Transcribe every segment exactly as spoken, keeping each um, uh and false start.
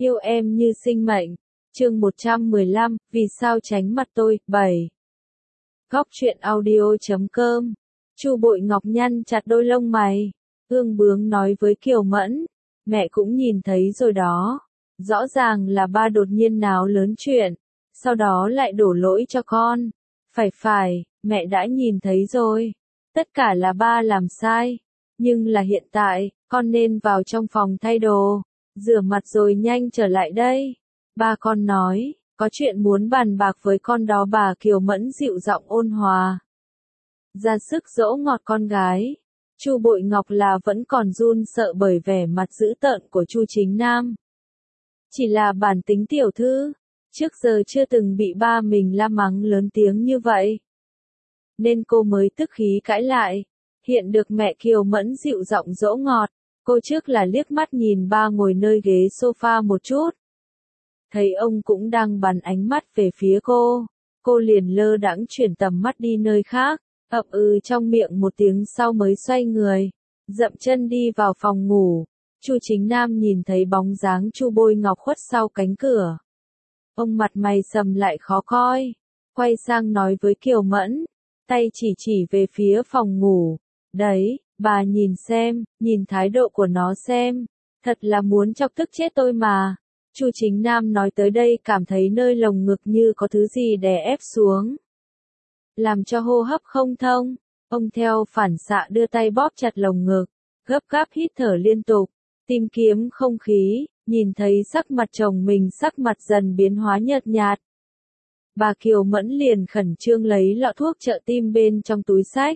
Yêu em như sinh mệnh. Chương một trăm mười lăm, vì sao tránh mặt tôi? bảy. Góc truyện audio chấm com. Chu Bội Ngọc nhăn chặt đôi lông mày, ương bướng nói với Kiều Mẫn, mẹ cũng nhìn thấy rồi đó. Rõ ràng là ba đột nhiên náo lớn chuyện, sau đó lại đổ lỗi cho con. Phải phải, mẹ đã nhìn thấy rồi. Tất cả là ba làm sai. Nhưng là hiện tại, con nên vào trong phòng thay đồ, rửa mặt rồi nhanh trở lại đây. Ba con nói, có chuyện muốn bàn bạc với con đó. Bà Kiều Mẫn dịu giọng ôn hòa, ra sức dỗ ngọt con gái. Chu Bội Ngọc là vẫn còn run sợ bởi vẻ mặt dữ tợn của Chu Chính Nam. Chỉ là bản tính tiểu thư, trước giờ chưa từng bị ba mình la mắng lớn tiếng như vậy, nên cô mới tức khí cãi lại. Hiện được mẹ Kiều Mẫn dịu giọng dỗ ngọt, cô trước là liếc mắt nhìn ba ngồi nơi ghế sofa một chút. Thấy ông cũng đang bắn ánh mắt về phía cô, cô liền lơ đãng chuyển tầm mắt đi nơi khác, ậm ừ trong miệng một tiếng sau mới xoay người, dậm chân đi vào phòng ngủ. Chu Chính Nam nhìn thấy bóng dáng Chu Bội Ngọc khuất sau cánh cửa. Ông mặt mày sầm lại khó coi, quay sang nói với Kiều Mẫn, tay chỉ chỉ về phía phòng ngủ. Đấy, bà nhìn xem, nhìn thái độ của nó xem, thật là muốn chọc tức chết tôi mà. Chu Chính Nam nói tới đây cảm thấy nơi lồng ngực như có thứ gì đè ép xuống, làm cho hô hấp không thông. Ông theo phản xạ đưa tay bóp chặt lồng ngực, gấp gáp hít thở liên tục, tìm kiếm không khí. Nhìn thấy sắc mặt chồng mình sắc mặt dần biến hóa nhợt nhạt, bà Kiều Mẫn liền khẩn trương lấy lọ thuốc trợ tim bên trong túi xách,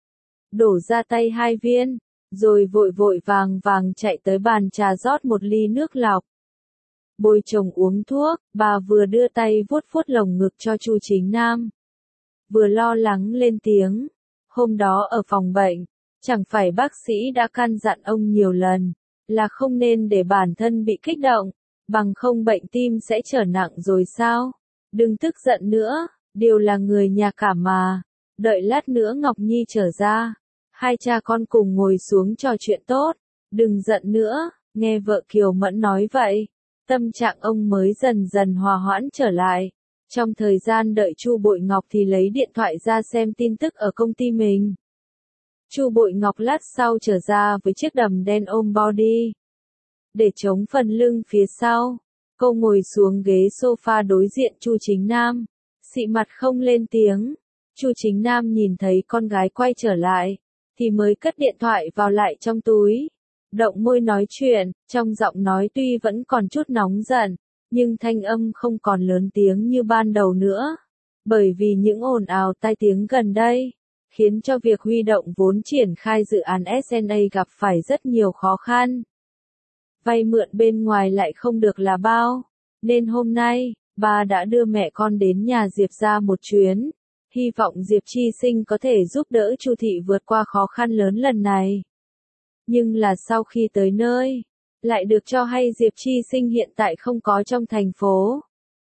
đổ ra tay hai viên, rồi vội vội vàng vàng chạy tới bàn trà rót một ly nước lọc. Bồi chồng uống thuốc, bà vừa đưa tay vuốt vuốt lồng ngực cho Chu Chính Nam, vừa lo lắng lên tiếng. Hôm đó ở phòng bệnh, chẳng phải bác sĩ đã căn dặn ông nhiều lần, là không nên để bản thân bị kích động, bằng không bệnh tim sẽ trở nặng rồi sao? Đừng tức giận nữa, đều là người nhà cả mà. Đợi lát nữa Ngọc Nhi trở ra, hai cha con cùng ngồi xuống trò chuyện tốt, đừng giận nữa. Nghe vợ Kiều Mẫn nói vậy, tâm trạng ông mới dần dần hòa hoãn trở lại. Trong thời gian đợi Chu Bội Ngọc thì lấy điện thoại ra xem tin tức ở công ty mình. Chu Bội Ngọc lát sau trở ra với chiếc đầm đen ôm body, để chống phần lưng phía sau. Cô ngồi xuống ghế sofa đối diện Chu Chính Nam, xị mặt không lên tiếng. Chu Chính Nam nhìn thấy con gái quay trở lại, thì mới cất điện thoại vào lại trong túi. Động môi nói chuyện, trong giọng nói tuy vẫn còn chút nóng giận, nhưng thanh âm không còn lớn tiếng như ban đầu nữa. Bởi vì những ồn ào tai tiếng gần đây, khiến cho việc huy động vốn triển khai dự án ét en a gặp phải rất nhiều khó khăn. Vay mượn bên ngoài lại không được là bao, nên hôm nay, bà đã đưa mẹ con đến nhà Diệp ra một chuyến, hy vọng Diệp Chi Sinh có thể giúp đỡ Chu thị vượt qua khó khăn lớn lần này. Nhưng là sau khi tới nơi, lại được cho hay Diệp Chi Sinh hiện tại không có trong thành phố.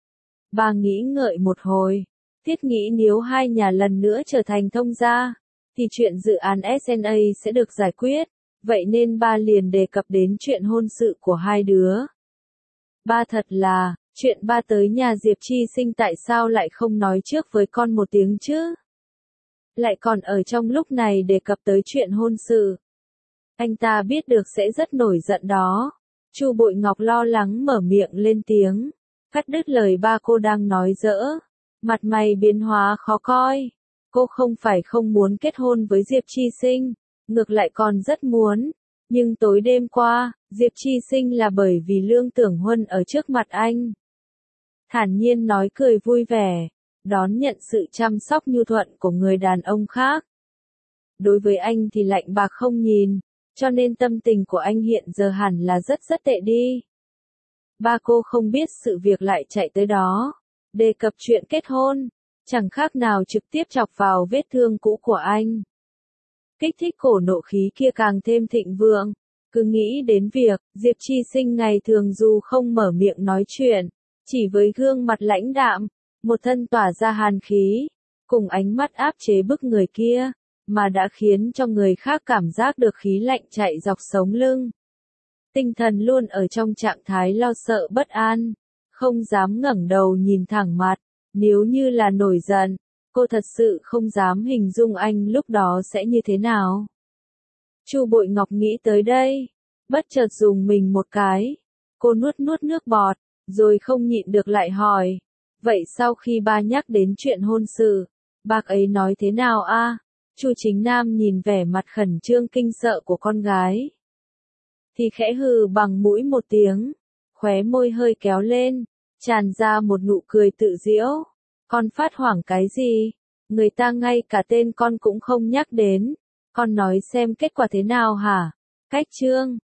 Bà nghĩ ngợi một hồi, thiết nghĩ nếu hai nhà lần nữa trở thành thông gia, thì chuyện dự án ét en a sẽ được giải quyết. Vậy nên ba liền đề cập đến chuyện hôn sự của hai đứa. Ba thật là, chuyện ba tới nhà Diệp Chi Sinh tại sao lại không nói trước với con một tiếng chứ? Lại còn ở trong lúc này đề cập tới chuyện hôn sự. Anh ta biết được sẽ rất nổi giận đó. Chu Bội Ngọc lo lắng mở miệng lên tiếng, cắt đứt lời ba cô đang nói dỡ. Mặt mày biến hóa khó coi. Cô không phải không muốn kết hôn với Diệp Chi Sinh, ngược lại còn rất muốn. Nhưng tối đêm qua, Diệp Chi Sinh là bởi vì Lương Tưởng Huân ở trước mặt anh, thản nhiên nói cười vui vẻ, đón nhận sự chăm sóc nhu thuận của người đàn ông khác. Đối với anh thì lạnh bạc không nhìn, cho nên tâm tình của anh hiện giờ hẳn là rất rất tệ đi. Ba cô không biết sự việc lại chạy tới đó, đề cập chuyện kết hôn, chẳng khác nào trực tiếp chọc vào vết thương cũ của anh. Kích thích cổ nộ khí kia càng thêm thịnh vượng, cứ nghĩ đến việc, Diệp Chi Sinh ngày thường dù không mở miệng nói chuyện, chỉ với gương mặt lãnh đạm, một thân tỏa ra hàn khí, cùng ánh mắt áp chế bức người kia, mà đã khiến cho người khác cảm giác được khí lạnh chạy dọc sống lưng. tinh thần luôn ở trong trạng thái lo sợ bất an, không dám ngẩng đầu nhìn thẳng mặt. Nếu như là nổi giận, cô thật sự không dám hình dung anh lúc đó sẽ như thế nào. Chu Bội Ngọc nghĩ tới đây, bất chợt dùng mình một cái. Cô nuốt nuốt nước bọt, rồi không nhịn được lại hỏi. Vậy sau khi ba nhắc đến chuyện hôn sự, bác ấy nói thế nào a? Chu Chính Nam nhìn vẻ mặt khẩn trương kinh sợ của con gái, thì khẽ hừ bằng mũi một tiếng, khóe môi hơi kéo lên, tràn ra một nụ cười tự giễu. Con phát hoảng cái gì? Người ta ngay cả tên con cũng không nhắc đến. Con nói xem kết quả thế nào hả? Cách chương